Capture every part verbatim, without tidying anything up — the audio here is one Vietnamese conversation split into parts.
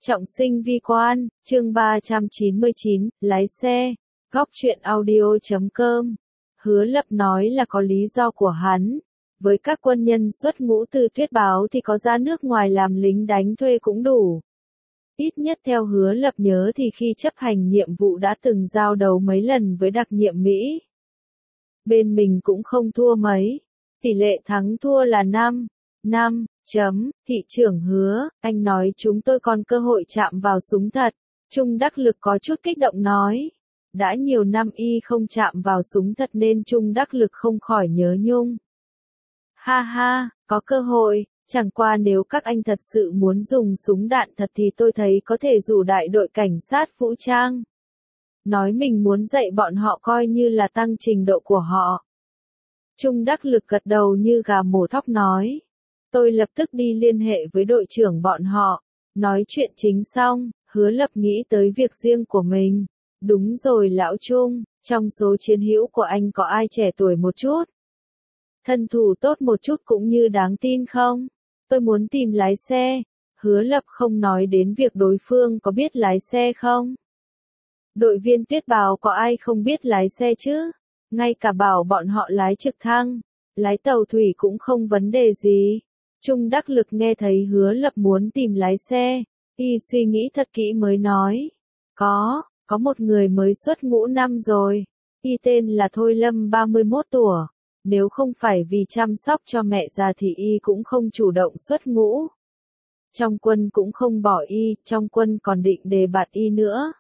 Trọng sinh vi quan, chương ba trăm chín mươi chín, lái xe, góc truyện audio chấm com. Hứa Lập nói là có lý do của hắn. Với các quân nhân xuất ngũ từ Tuyết Báo thì có ra nước ngoài làm lính đánh thuê cũng đủ. Ít nhất theo Hứa Lập nhớ thì khi chấp hành nhiệm vụ đã từng giao đấu mấy lần với đặc nhiệm Mỹ. Bên mình cũng không thua mấy. Tỷ lệ thắng thua là năm. năm. Chấm, thị trưởng Hứa, anh nói chúng tôi còn cơ hội chạm vào súng thật. Trung Đắc Lực có chút kích động nói. Đã nhiều năm y không chạm vào súng thật nên Trung Đắc Lực không khỏi nhớ nhung. Ha ha, có cơ hội, chẳng qua nếu các anh thật sự muốn dùng súng đạn thật thì tôi thấy có thể rủ đại đội cảnh sát vũ trang. Nói mình muốn dạy bọn họ coi như là tăng trình độ của họ. Trung Đắc Lực gật đầu như gà mổ thóc nói. Tôi lập tức đi liên hệ với đội trưởng bọn họ. Nói chuyện chính xong, Hứa Lập nghĩ tới việc riêng của mình. Đúng rồi lão Trung, trong số chiến hữu của anh có ai trẻ tuổi một chút? Thân thủ tốt một chút cũng như đáng tin không? Tôi muốn tìm lái xe. Hứa Lập không nói đến việc đối phương có biết lái xe không? Đội viên Tuyết Báo có ai không biết lái xe chứ? Ngay cả bảo bọn họ lái trực thăng, lái tàu thủy cũng không vấn đề gì. Trung Đắc Lực nghe thấy Hứa Lập muốn tìm lái xe, y suy nghĩ thật kỹ mới nói. Có, có một người mới xuất ngũ năm rồi. Y tên là Thôi Lâm ba mươi mốt tuổi. Nếu không phải vì chăm sóc cho mẹ già thì y cũng không chủ động xuất ngũ. Trong quân cũng không bỏ y, trong quân còn định đề bạt y nữa.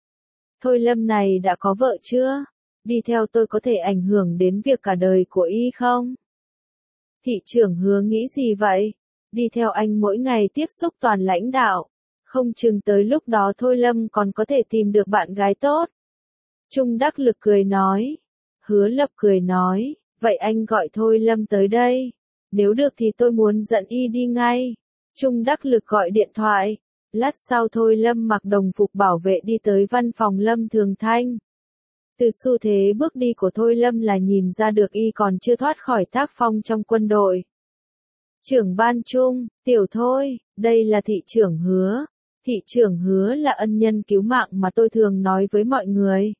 Thôi Lâm này đã có vợ chưa? Đi theo tôi có thể ảnh hưởng đến việc cả đời của y không? Thị trưởng Hứa nghĩ gì vậy? Đi theo anh mỗi ngày tiếp xúc toàn lãnh đạo. Không chừng tới lúc đó Thôi Lâm còn có thể tìm được bạn gái tốt. Trung Đắc Lực cười nói. Hứa Lập cười nói. Vậy anh gọi Thôi Lâm tới đây. Nếu được thì tôi muốn dẫn y đi ngay. Trung Đắc Lực gọi điện thoại. Lát sau Thôi Lâm mặc đồng phục bảo vệ đi tới văn phòng Lâm Thường Thanh. Từ xu thế bước đi của Thôi Lâm là nhìn ra được y còn chưa thoát khỏi tác phong trong quân đội. Trưởng ban Trung, tiểu Thôi, đây là thị trưởng Hứa. Thị trưởng Hứa là ân nhân cứu mạng mà tôi thường nói với mọi người.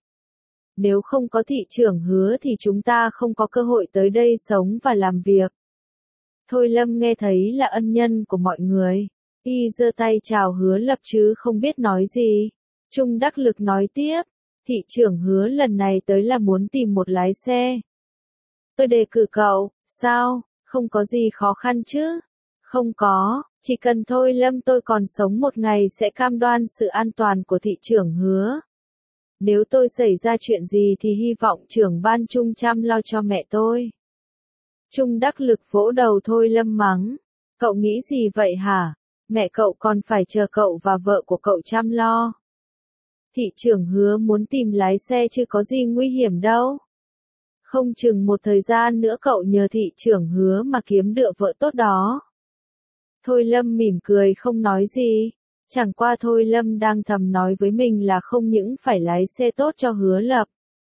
Nếu không có thị trưởng Hứa thì chúng ta không có cơ hội tới đây sống và làm việc. Thôi Lâm nghe thấy là ân nhân của mọi người. Y giơ tay chào Hứa Lập chứ không biết nói gì. Trung Đắc Lực nói tiếp. Thị trưởng Hứa lần này tới là muốn tìm một lái xe. Tôi đề cử cậu, sao, không có gì khó khăn chứ? Không có, chỉ cần Thôi Lâm tôi còn sống một ngày sẽ cam đoan sự an toàn của thị trưởng Hứa. Nếu tôi xảy ra chuyện gì thì hy vọng trưởng ban Trung chăm lo cho mẹ tôi. Trung Đắc Lực vỗ đầu Thôi Lâm mắng. Cậu nghĩ gì vậy hả? Mẹ cậu còn phải chờ cậu và vợ của cậu chăm lo. Thị trưởng Hứa muốn tìm lái xe chứ có gì nguy hiểm đâu. Không chừng một thời gian nữa cậu nhờ thị trưởng Hứa mà kiếm được vợ tốt đó. Thôi Lâm mỉm cười không nói gì. Chẳng qua Thôi Lâm đang thầm nói với mình là không những phải lái xe tốt cho Hứa Lập,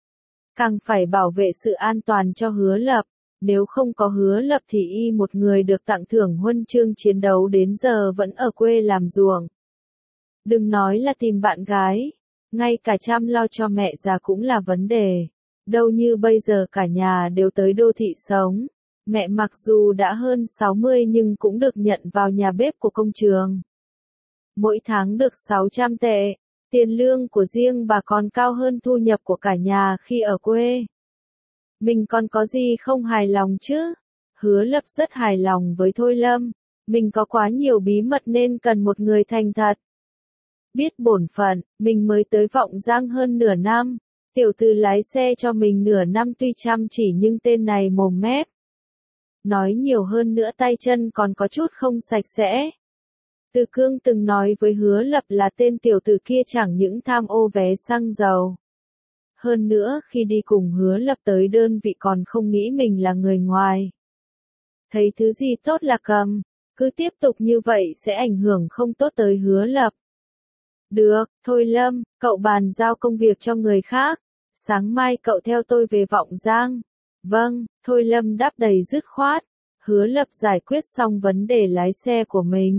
càng phải bảo vệ sự an toàn cho Hứa Lập. Nếu không có Hứa Lập thì y một người được tặng thưởng huân chương chiến đấu đến giờ vẫn ở quê làm ruộng. Đừng nói là tìm bạn gái. Ngay cả chăm lo cho mẹ già cũng là vấn đề. Đâu như bây giờ cả nhà đều tới đô thị sống. Mẹ mặc dù đã hơn sáu mươi nhưng cũng được nhận vào nhà bếp của công trường. Mỗi tháng được sáu trăm tệ. Tiền lương của riêng bà còn cao hơn thu nhập của cả nhà khi ở quê. Mình còn có gì không hài lòng chứ? Hứa Lập rất hài lòng với Thôi Lâm. Mình có quá nhiều bí mật nên cần một người thành thật. Biết bổn phận, mình mới tới Vọng Giang hơn nửa năm. Tiểu tử lái xe cho mình nửa năm tuy chăm chỉ nhưng tên này mồm mép. Nói nhiều hơn nữa tay chân còn có chút không sạch sẽ. Từ Cương từng nói với Hứa Lập là tên tiểu tử kia chẳng những tham ô vé xăng dầu. Hơn nữa khi đi cùng Hứa Lập tới đơn vị còn không nghĩ mình là người ngoài. Thấy thứ gì tốt là cầm, cứ tiếp tục như vậy sẽ ảnh hưởng không tốt tới Hứa Lập. Được, Thôi Lâm, cậu bàn giao công việc cho người khác. Sáng mai cậu theo tôi về Vọng Giang. Vâng, Thôi Lâm đáp đầy dứt khoát. Hứa Lập giải quyết xong vấn đề lái xe của mình.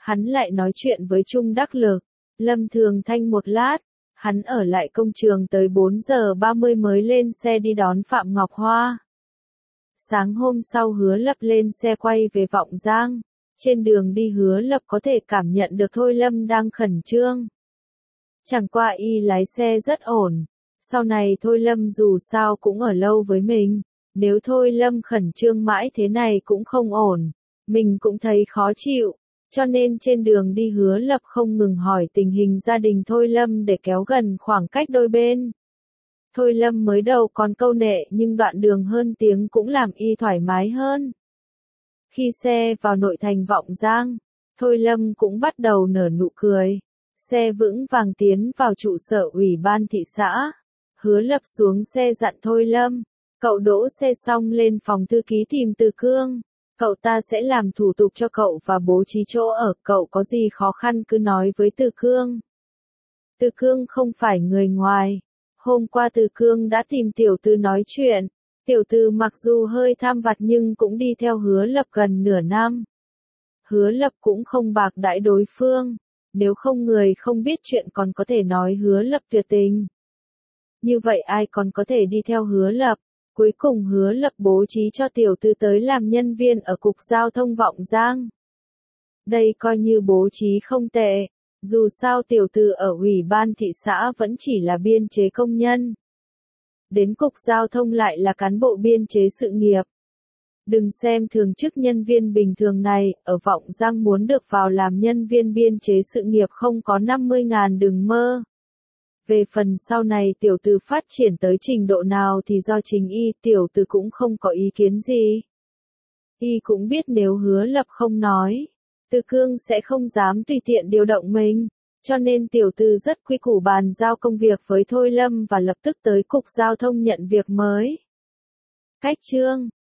Hắn lại nói chuyện với Trung Đắc Lực, Lâm Thường Thanh một lát, hắn ở lại công trường tới bốn giờ ba mươi mới lên xe đi đón Phạm Ngọc Hoa. Sáng hôm sau Hứa Lập lên xe quay về Vọng Giang, trên đường đi Hứa Lập có thể cảm nhận được Thôi Lâm đang khẩn trương. Chẳng qua y lái xe rất ổn, sau này Thôi Lâm dù sao cũng ở lâu với mình, nếu Thôi Lâm khẩn trương mãi thế này cũng không ổn, mình cũng thấy khó chịu, cho nên trên đường đi Hứa Lập không ngừng hỏi tình hình gia đình Thôi Lâm để kéo gần khoảng cách đôi bên. Thôi Lâm mới đầu còn câu nệ nhưng đoạn đường hơn tiếng cũng làm y thoải mái hơn. Khi xe vào nội thành Vọng Giang, Thôi Lâm cũng bắt đầu nở nụ cười. Xe vững vàng tiến vào trụ sở ủy ban thị xã. Hứa Lập xuống xe dặn Thôi Lâm, cậu đỗ xe xong lên phòng thư ký tìm Từ Cương. Cậu ta sẽ làm thủ tục cho cậu và bố trí chỗ ở, cậu có gì khó khăn cứ nói với Từ Cương. Từ Cương không phải người ngoài. Hôm qua Từ Cương đã tìm Tiểu Từ nói chuyện. Tiểu Từ mặc dù hơi tham vặt nhưng cũng đi theo Hứa Lập gần nửa năm. Hứa Lập cũng không bạc đãi đối phương. Nếu không người không biết chuyện còn có thể nói Hứa Lập tuyệt tình. Như vậy ai còn có thể đi theo Hứa Lập. Cuối cùng Hứa Lập bố trí cho Tiểu Từ tới làm nhân viên ở Cục Giao thông Vọng Giang. Đây coi như bố trí không tệ. Dù sao Tiểu Từ ở ủy ban thị xã vẫn chỉ là biên chế công nhân. Đến Cục Giao thông lại là cán bộ biên chế sự nghiệp. Đừng xem thường chức nhân viên bình thường này, ở Vọng Giang muốn được vào làm nhân viên biên chế sự nghiệp không có năm mươi ngàn đừng mơ. Về phần sau này Tiểu Từ phát triển tới trình độ nào thì do chính y, Tiểu Từ cũng không có ý kiến gì. Y cũng biết nếu Hứa Lập không nói, Từ Cương sẽ không dám tùy tiện điều động mình, cho nên Tiểu Từ rất quy củ bàn giao công việc với Thôi Lâm và lập tức tới Cục Giao thông nhận việc mới. Cách chương